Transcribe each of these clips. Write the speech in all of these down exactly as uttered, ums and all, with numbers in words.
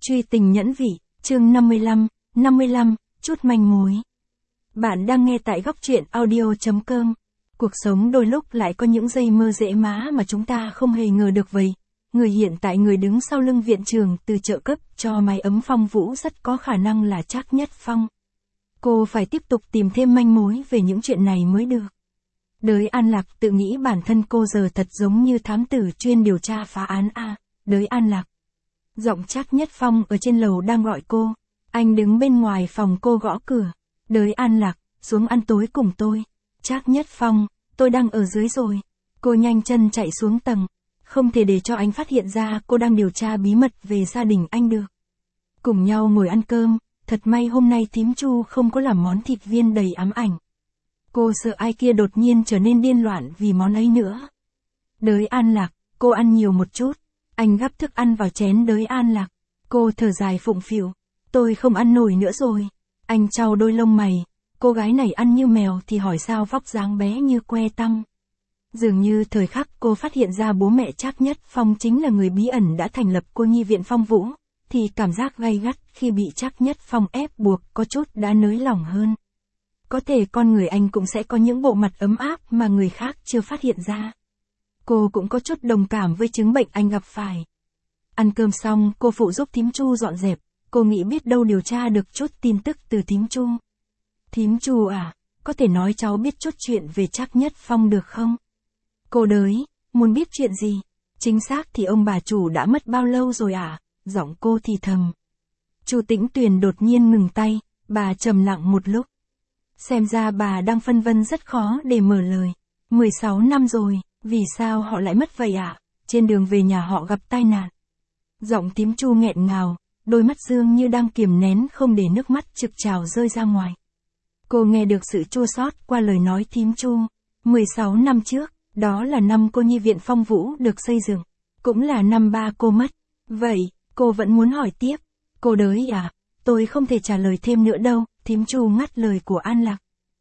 Truy tình nhẫn vị, chương năm mươi lăm, năm mươi lăm, chút manh mối. Bạn đang nghe tại góc truyện audio chấm com. Cuộc sống đôi lúc lại có những giây mơ dễ má mà chúng ta không hề ngờ được vậy. Người hiện tại người đứng sau lưng viện trường từ trợ cấp cho mái ấm Phong Vũ rất có khả năng là Trác Nhất Phong. Cô phải tiếp tục tìm thêm manh mối về những chuyện này mới được. Đới An Lạc tự nghĩ bản thân cô giờ thật giống như thám tử chuyên điều tra phá án a. Đới An Lạc. Giọng Trác Nhất Phong ở trên lầu đang gọi cô. Anh đứng bên ngoài phòng cô gõ cửa. Đới An Lạc, xuống ăn tối cùng tôi. Trác Nhất Phong, tôi đang ở dưới rồi. Cô nhanh chân chạy xuống tầng. Không thể để cho anh phát hiện ra cô đang điều tra bí mật về gia đình anh được. Cùng nhau ngồi ăn cơm, thật may hôm nay thím Chu không có làm món thịt viên đầy ám ảnh. Cô sợ ai kia đột nhiên trở nên điên loạn vì món ấy nữa. Đới An Lạc, cô ăn nhiều một chút. Anh gắp thức ăn vào chén Đới An Lạc. Cô thở dài phụng phịu. Tôi không ăn nổi nữa rồi. Anh chau đôi lông mày. Cô gái này ăn như mèo thì hỏi sao vóc dáng bé như que tăm. Dường như thời khắc cô phát hiện ra bố mẹ Trác Nhất Phong chính là người bí ẩn đã thành lập cô nhi viện Phong Vũ, thì cảm giác gay gắt khi bị Trác Nhất Phong ép buộc có chút đã nới lỏng hơn. Có thể con người anh cũng sẽ có những bộ mặt ấm áp mà người khác chưa phát hiện ra. Cô cũng có chút đồng cảm với chứng bệnh anh gặp phải. Ăn cơm xong, cô phụ giúp thím Chu dọn dẹp, cô nghĩ biết đâu điều tra được chút tin tức từ thím Chu. Thím Chu à, có thể nói cháu biết chút chuyện về Trác Nhất Phong được không? Cô Đới, muốn biết chuyện gì? Chính xác thì ông bà chủ đã mất bao lâu rồi à? Giọng cô thì thầm. Chu Tĩnh Tuyền đột nhiên ngừng tay, bà trầm lặng một lúc. Xem ra bà đang phân vân rất khó để mở lời. mười sáu năm rồi, vì sao họ lại mất vậy ạ? À? Trên đường về nhà họ gặp tai nạn. Giọng thím Chu nghẹn ngào, đôi mắt dương như đang kiềm nén không để nước mắt trực trào rơi ra ngoài. Cô nghe được sự chua xót qua lời nói thím Chu. mười sáu năm trước, đó là năm cô nhi viện Phong Vũ được xây dựng, cũng là năm ba cô mất. Vậy, cô vẫn muốn hỏi tiếp. Cô Đới à, tôi không thể trả lời thêm nữa đâu, thím Chu ngắt lời của An Lạc.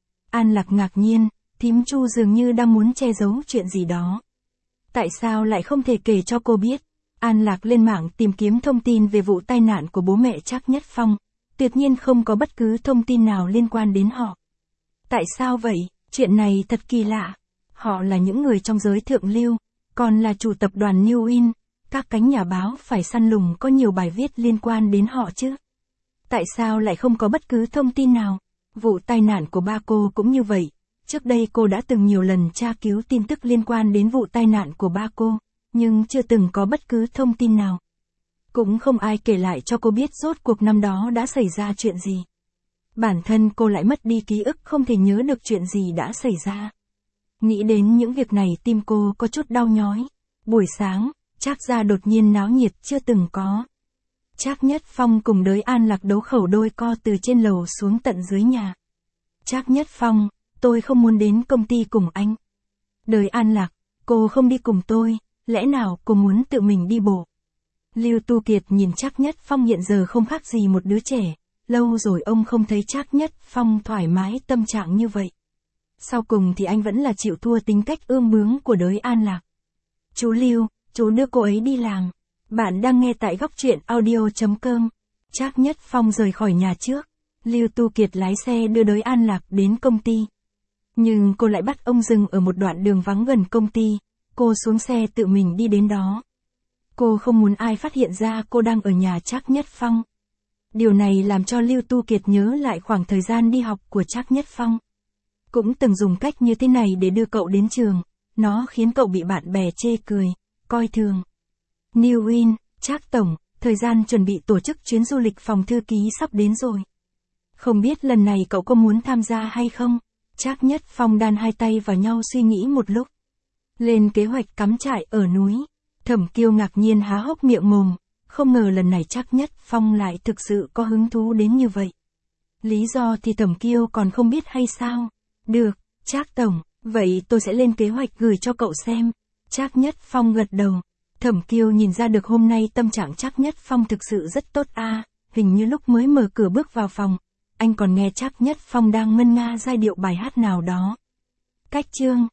An Lạc ngạc nhiên, thím Chu dường như đang muốn che giấu chuyện gì đó. Tại sao lại không thể kể cho cô biết? An Lạc lên mạng tìm kiếm thông tin về vụ tai nạn của bố mẹ Trác Nhất Phong, tuyệt nhiên không có bất cứ thông tin nào liên quan đến họ. Tại sao vậy? Chuyện này thật kỳ lạ. Họ là những người trong giới thượng lưu, còn là chủ tập đoàn New In, các cánh nhà báo phải săn lùng có nhiều bài viết liên quan đến họ chứ. Tại sao lại không có bất cứ thông tin nào? Vụ tai nạn của ba cô cũng như vậy. Trước đây cô đã từng nhiều lần tra cứu tin tức liên quan đến vụ tai nạn của ba cô, nhưng chưa từng có bất cứ thông tin nào. Cũng không ai kể lại cho cô biết rốt cuộc năm đó đã xảy ra chuyện gì. Bản thân cô lại mất đi ký ức không thể nhớ được chuyện gì đã xảy ra. Nghĩ đến những việc này tim cô có chút đau nhói. Buổi sáng, Trác gia đột nhiên náo nhiệt chưa từng có. Trác Nhất Phong cùng Đới An Lạc đấu khẩu đôi co từ trên lầu xuống tận dưới nhà. Trác Nhất Phong, tôi không muốn đến công ty cùng anh. Đới An Lạc, cô không đi cùng tôi, lẽ nào cô muốn tự mình đi bộ? Lưu Tu Kiệt nhìn Trác Nhất Phong hiện giờ không khác gì một đứa trẻ, lâu rồi ông không thấy Trác Nhất Phong thoải mái tâm trạng như vậy. Sau cùng thì anh vẫn là chịu thua tính cách ương bướng của Đới An Lạc. Chú Lưu, chú đưa cô ấy đi làm. Bạn đang nghe tại góc truyện audio chấm com. Trác Nhất Phong rời khỏi nhà trước. Lưu Tu Kiệt lái xe đưa Đới An Lạc đến công ty. Nhưng cô lại bắt ông dừng ở một đoạn đường vắng gần công ty. Cô xuống xe tự mình đi đến đó. Cô không muốn ai phát hiện ra cô đang ở nhà Trác Nhất Phong. Điều này làm cho Lưu Tu Kiệt nhớ lại khoảng thời gian đi học của Trác Nhất Phong. Cũng từng dùng cách như thế này để đưa cậu đến trường. Nó khiến cậu bị bạn bè chê cười, coi thường. New In, Trác Tổng, thời gian chuẩn bị tổ chức chuyến du lịch phòng thư ký sắp đến rồi. Không biết lần này cậu có muốn tham gia hay không? Trác Nhất Phong đan hai tay vào nhau suy nghĩ một lúc. Lên kế hoạch cắm trại ở núi. Thẩm Kiêu ngạc nhiên há hốc miệng mồm. Không ngờ lần này Trác Nhất Phong lại thực sự có hứng thú đến như vậy. Lý do thì Thẩm Kiêu còn không biết hay sao? Được, Trác Tổng, vậy tôi sẽ lên kế hoạch gửi cho cậu xem. Trác Nhất Phong gật đầu. Thẩm Kiêu nhìn ra được hôm nay tâm trạng Trác Nhất Phong thực sự rất tốt a. À, hình như lúc mới mở cửa bước vào phòng, anh còn nghe Trác Nhất Phong đang ngân nga giai điệu bài hát nào đó. Cách chương,